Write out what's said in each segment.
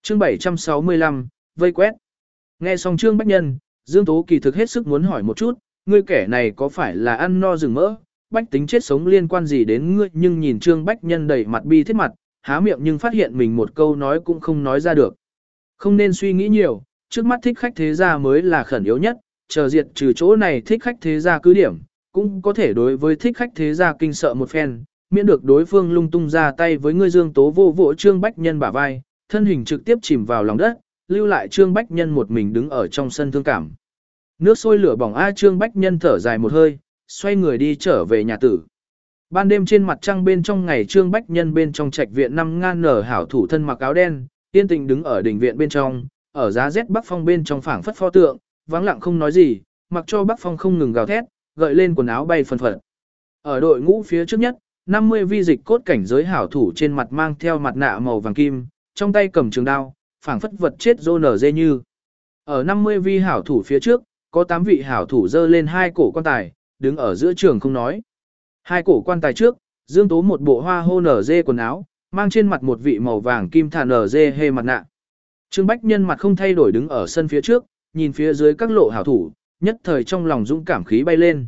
Chương 765, vây quét. Nghe xong Trương Bách Nhân, Dương Tố kỳ thực hết sức muốn hỏi một chút, ngươi kẻ này có phải là ăn no rừng mỡ, bách tính chết sống liên quan gì đến ngươi, nhưng nhìn Trương Bách Nhân đầy mặt bi thiết mặt, há miệng nhưng phát hiện mình một câu nói cũng không nói ra được. Không nên suy nghĩ nhiều, trước mắt thích khách thế gia mới là khẩn yếu nhất, chờ diệt trừ chỗ này thích khách thế gia cứ điểm, cũng có thể đối với thích khách thế gia kinh sợ một phen, miễn được đối phương lung tung ra tay với ngươi. Dương Tố vô vỗ Trương Bách Nhân bả vai, thân hình trực tiếp chìm vào lòng đất, lưu lại Trương Bách Nhân một mình đứng ở trong sân thương cảm. Nước sôi lửa bỏng Trương Bách Nhân thở dài một hơi, xoay người đi trở về nhà tử. Ban đêm trên mặt trăng bên trong ngày, Trương Bách Nhân bên trong trạch viện 5 nở hảo thủ thân mặc áo đen, yên tình đứng ở đỉnh viện bên trong, ở giá rét bắc phong bên trong phảng phất pho tượng, vắng lặng không nói gì, mặc cho bắc phong không ngừng gào thét, gợi lên quần áo bay phần phật. Ở đội ngũ phía trước nhất, 50 vi dịch cốt cảnh giới hảo thủ trên mặt mang theo mặt nạ màu vàng kim, trong tay cầm trường đao, phảng phất vật chết rô nở dê như. Ở 50 vi hảo thủ phía trước, có 8 vị hảo thủ dơ lên 2 cổ quan tài, đứng ở giữa trường không nói. 2 cổ quan tài trước, Dương Tố một bộ hoa hô nở dê quần áo, mang trên mặt một vị màu vàng kim thả nở dê hê mặt nạ. Trương Bách Nhân mặt không thay đổi đứng ở sân phía trước, nhìn phía dưới các lộ hảo thủ, nhất thời trong lòng dũng cảm khí bay lên.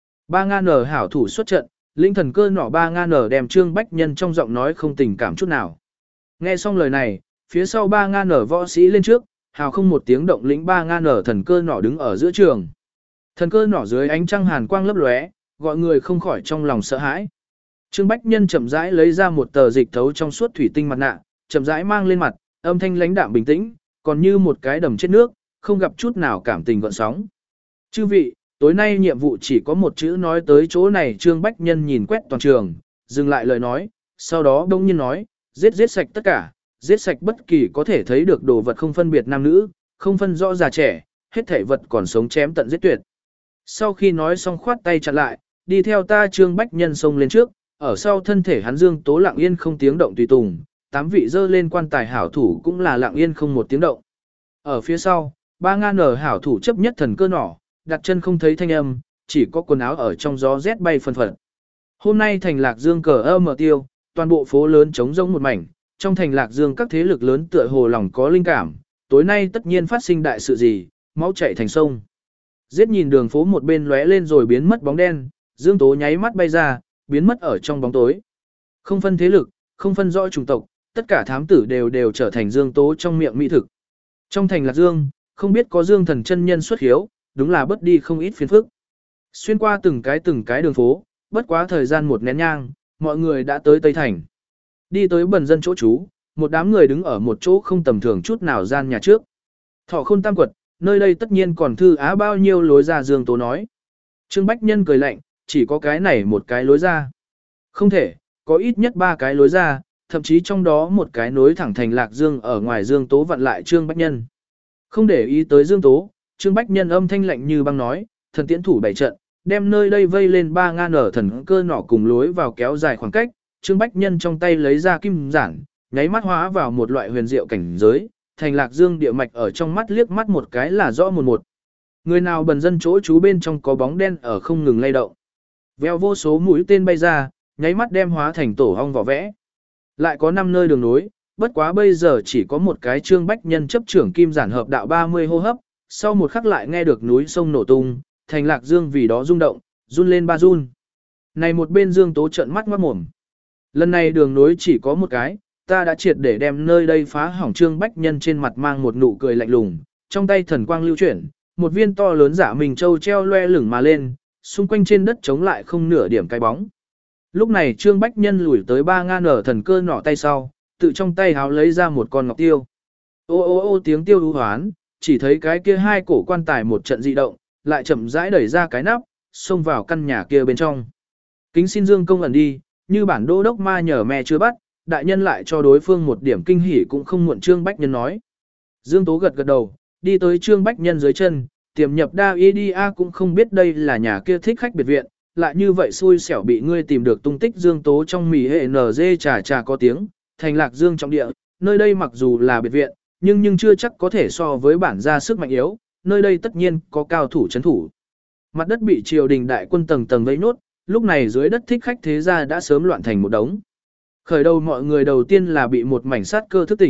3 hảo thủ xuất trận, linh thần cơ nỏ 3 đem Trương Bách Nhân trong giọng nói không tình cảm chút nào. Nghe xong lời này, phía sau 3 võ sĩ lên trước, hào không một tiếng động lĩnh 3 thần cơ nỏ đứng ở giữa trường. Thần cơ nỏ dưới ánh trăng hàn quang lấp lóe, gọi người không khỏi trong lòng sợ hãi. Trương Bách Nhân chậm rãi lấy ra một tờ dịch thấu trong suốt thủy tinh mặt nạ, chậm rãi mang lên mặt, âm thanh lãnh đạm bình tĩnh, còn như một cái đầm chết nước, không gặp chút nào cảm tình gợn sóng. Chư vị, tối nay nhiệm vụ chỉ có một chữ nói tới chỗ này. Trương Bách Nhân nhìn quét toàn trường, dừng lại lời nói, sau đó đông nhiên nói, giết sạch tất cả, giết sạch bất kỳ có thể thấy được đồ vật, không phân biệt nam nữ, không phân rõ già trẻ, hết thảy vật còn sống chém tận giết tuyệt. Sau khi nói xong khoát tay chặn lại, đi theo ta. Trương Bách Nhân xông lên trước, ở sau thân thể hắn Dương Tố lặng yên không tiếng động tùy tùng, 8 vị dơ lên quan tài hảo thủ cũng là lặng yên không một tiếng động. Ở phía sau, 3 hảo thủ chấp nhất thần cơ nỏ, đặt chân không thấy thanh âm, chỉ có quần áo ở trong gió rét bay phần phật. Hôm nay thành Lạc Dương cờ mở tiêu, toàn bộ phố lớn trống rỗng một mảnh, trong thành Lạc Dương các thế lực lớn tựa hồ lòng có linh cảm, tối nay tất nhiên phát sinh đại sự gì, máu chảy thành sông. Giết nhìn đường phố một bên lóe lên rồi biến mất bóng đen, Dương Tố nháy mắt bay ra, biến mất ở trong bóng tối. Không phân thế lực, không phân rõ chủng tộc, tất cả thám tử đều trở thành Dương Tố trong miệng mỹ thực. Trong thành Lạc Dương, không biết có Dương Thần chân nhân xuất hiếu, đúng là bất đi không ít phiền phức. Xuyên qua từng cái đường phố, bất quá thời gian một nén nhang, mọi người đã tới Tây Thành. Đi tới bần dân chỗ trú, một đám người đứng ở một chỗ không tầm thường chút nào gian nhà trước. Thọ Khôn Tam Quật, nơi đây tất nhiên còn thư á bao nhiêu lối ra. Dương Tố nói. Trương Bách Nhân cười lạnh, chỉ có cái này một cái lối ra. Không thể, có ít nhất 3 cái lối ra, thậm chí trong đó một cái nối thẳng thành Lạc Dương. Ở ngoài Dương Tố vặn lại Trương Bách Nhân. Không để ý tới Dương Tố, Trương Bách Nhân âm thanh lạnh như băng nói, thần tiễn thủ 7 trận, đem nơi đây vây lên 3 thần cơ nỏ cùng lối vào kéo dài khoảng cách. Trương Bách Nhân trong tay lấy ra kim giản, nháy mắt hóa vào một loại huyền diệu cảnh giới, thành Lạc Dương địa mạch ở trong mắt liếc mắt một cái là rõ một. Người nào bần dân chỗ trú bên trong có bóng đen ở không ngừng lay động. Veo vô số mũi tên bay ra, nháy mắt đem hóa thành tổ ong vỏ vẽ. Lại có 5 nơi đường nối, bất quá bây giờ chỉ có một cái. Trương Bách Nhân chấp trưởng kim giản hợp đạo 30 hô hấp, sau một khắc lại nghe được núi sông nổ tung, thành Lạc Dương vì đó rung động, run lên 3 run. Này một bên Dương Tố trợn mắt ngoát mồm. Lần này đường nối chỉ có một cái, ta đã triệt để đem nơi đây phá hỏng. Trương Bách Nhân trên mặt mang một nụ cười lạnh lùng, trong tay thần quang lưu chuyển, một viên to lớn Dạ Minh Châu treo loe lửng mà lên, xung quanh trên đất chống lại không nửa điểm cái bóng. Lúc này Trương Bách Nhân lùi tới 3 thần cơ nỏ tay sau, tự trong tay háo lấy ra một con ngọc tiêu. Ô ô ô tiếng tiêu hú hoán, chỉ thấy cái kia 2 cổ quan tài một trận dị động, lại chậm rãi đẩy ra cái nắp, xông vào căn nhà kia bên trong. Kính xin Dương công ẩn đi, như bản đô đốc ma nhờ mẹ chưa bắt, đại nhân lại cho đối phương một điểm kinh hỉ cũng không muộn. Trương Bách Nhân nói. Dương Tố gật gật đầu, đi tới Trương Bách Nhân dưới chân, tiềm nhập đa y đi cũng không biết đây là nhà kia thích khách biệt viện, lại như vậy xui xẻo bị ngươi tìm được tung tích. Dương Tố trong mì hệ NG trà có tiếng, thành Lạc Dương trọng địa, nơi đây mặc dù là biệt viện, nhưng chưa chắc có thể so với bản gia sức mạnh yếu, nơi đây tất nhiên có cao thủ trấn thủ. Mặt đất bị triều đình đại quân tầng tầng vây nốt, lúc này dưới đất thích khách thế gia đã sớm loạn thành một đống. Khởi đầu mọi người đầu tiên là bị một mảnh sát cơ thức tỉnh,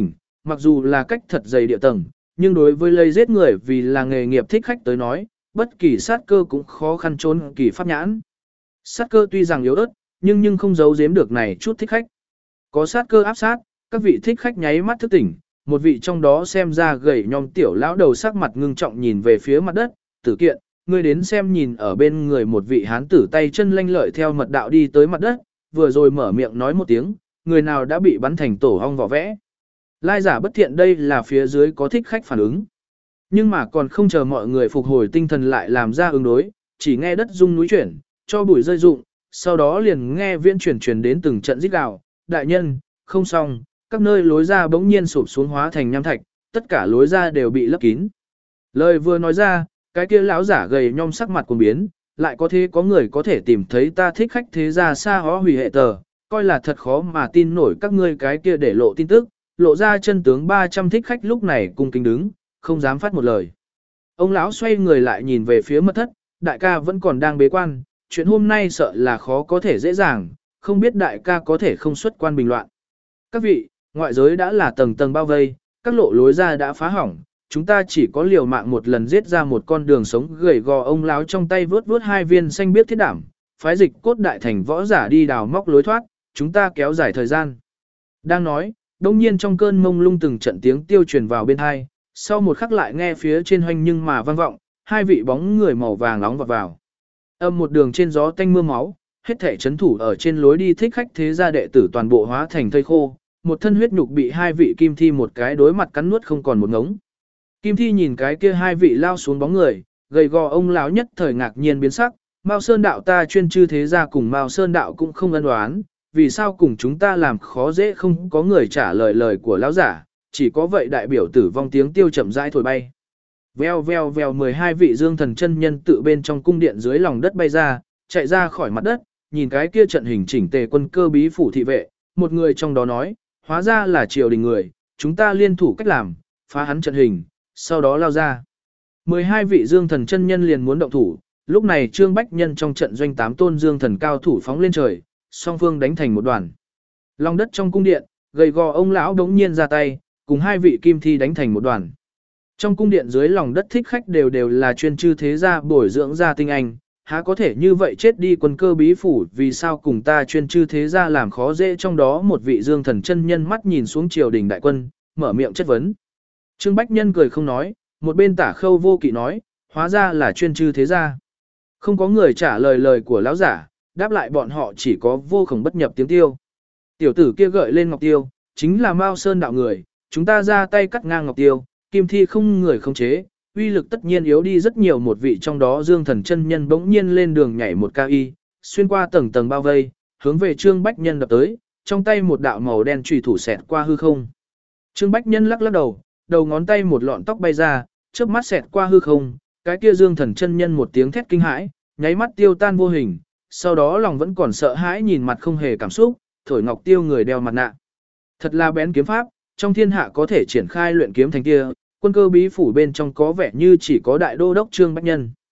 mặc dù là cách thật dày địa tầng, nhưng đối với lây giết người vì là nghề nghiệp thích khách tới nói, bất kỳ sát cơ cũng khó khăn trốn kỳ pháp nhãn. Sát cơ tuy rằng yếu ớt, nhưng không giấu giếm được này chút thích khách. Có sát cơ áp sát, các vị thích khách nháy mắt thức tỉnh, một vị trong đó xem ra gầy nhom tiểu lão đầu sắc mặt ngưng trọng nhìn về phía mặt đất, Tử Kiện, ngươi đến xem nhìn ở bên người một vị hán tử tay chân lanh lợi theo mật đạo đi tới mặt đất, vừa rồi mở miệng nói một tiếng, người nào đã bị bắn thành tổ ong vỏ vẽ. Lai giả bất thiện đây là phía dưới có thích khách phản ứng. Nhưng mà còn không chờ mọi người phục hồi tinh thần lại làm ra ứng đối, chỉ nghe đất rung núi chuyển, cho bụi rơi rụng, sau đó liền nghe viễn truyền đến từng trận rít gào, đại nhân, không xong, các nơi lối ra bỗng nhiên sụp xuống hóa thành nham thạch, tất cả lối ra đều bị lấp kín. Lời vừa nói ra, cái kia lão giả gầy nhom sắc mặt cuồng biến, lại có thế có người có thể tìm thấy ta thích khách thế gia xa hó hủy hệ tờ, coi là thật khó mà tin nổi các ngươi cái kia để lộ tin tức, lộ ra chân tướng 300 thích khách lúc này cung kính đứng, không dám phát một lời. Ông lão xoay người lại nhìn về phía mật thất, đại ca vẫn còn đang bế quan, chuyện hôm nay sợ là khó có thể dễ dàng, không biết đại ca có thể không xuất quan bình loạn. Các vị, ngoại giới đã là tầng tầng bao vây, các lộ lối ra đã phá hỏng, chúng ta chỉ có liều mạng một lần giết ra một con đường sống gầy gò ông lão trong tay vướt vướt hai viên xanh biếc thiết đảm, phái dịch cốt đại thành võ giả đi đào móc lối thoát, chúng ta kéo dài thời gian. Đang nói, đông nhiên trong cơn mông lung từng trận tiếng tiêu truyền vào bên hai, sau một khắc lại nghe phía trên hoanh nhưng mà vang vọng, hai vị bóng người màu vàng nóng vọt vào. Âm một đường trên gió tanh mưa máu, hết thảy chấn thủ ở trên lối đi thích khách thế gia đệ tử toàn bộ hóa thành thây khô, một thân huyết nhục bị hai vị kim thi một cái đối mặt cắn nuốt không còn một ngống. Kim thi nhìn cái kia hai vị lao xuống bóng người, gầy gò ông lão nhất thời ngạc nhiên biến sắc, Mao Sơn đạo ta chuyên chư thế gia cùng Mao Sơn đạo cũng không ân oán, vì sao cùng chúng ta làm khó dễ không có người trả lời lời của lão giả, chỉ có vậy đại biểu tử vong tiếng tiêu chậm rãi thổi bay. Veo veo veo 12 vị dương thần chân nhân tự bên trong cung điện dưới lòng đất bay ra, chạy ra khỏi mặt đất, nhìn cái kia trận hình chỉnh tề quân cơ bí phủ thị vệ, một người trong đó nói, hóa ra là triều đình người, chúng ta liên thủ cách làm, phá hắn trận hình, sau đó lao ra. 12 vị dương thần chân nhân liền muốn động thủ, lúc này Trương Bách Nhân trong trận doanh 8 tôn dương thần cao thủ phóng lên trời, song phương đánh thành một đoàn. Lòng đất trong cung điện, gầy gò ông lão đống nhiên ra tay, cùng hai vị kim thi đánh thành một đoàn. Trong cung điện dưới lòng đất thích khách đều là chuyên chư thế gia bồi dưỡng ra tinh anh, há có thể như vậy chết đi quân cơ bí phủ, vì sao cùng ta chuyên chư thế gia làm khó dễ. Trong đó một vị dương thần chân nhân mắt nhìn xuống triều đình đại quân, mở miệng chất vấn. Trương Bách Nhân cười không nói, một bên Tả Khâu Vô Kỵ nói, hóa ra là chuyên chư thế gia. Không có người trả lời lời của lão giả, đáp lại bọn họ chỉ có vô khổng bất nhập tiếng tiêu. Tiểu tử kia gợi lên ngọc tiêu, chính là Mao Sơn đạo người, chúng ta ra tay cắt ngang ngọc tiêu, kim thi không người không chế, uy lực tất nhiên yếu đi rất nhiều. Một vị trong đó dương thần chân nhân bỗng nhiên lên đường nhảy một cao y, xuyên qua tầng tầng bao vây, hướng về Trương Bách Nhân đập tới, trong tay một đạo màu đen chùy thủ xẹt qua hư không. Trương Bách Nhân lắc lắc đầu, đầu ngón tay một lọn tóc bay ra, chớp mắt xẹt qua hư không, cái kia dương thần chân nhân một tiếng thét kinh hãi, nháy mắt tiêu tan vô hình, sau đó lòng vẫn còn sợ hãi nhìn mặt không hề cảm xúc, thổi ngọc tiêu người đeo mặt nạ. Thật là bén kiếm pháp, trong thiên hạ có thể triển khai luyện kiếm thành kia, quân cơ bí phủ bên trong có vẻ như chỉ có đại đô đốc Trương Bách Nhân.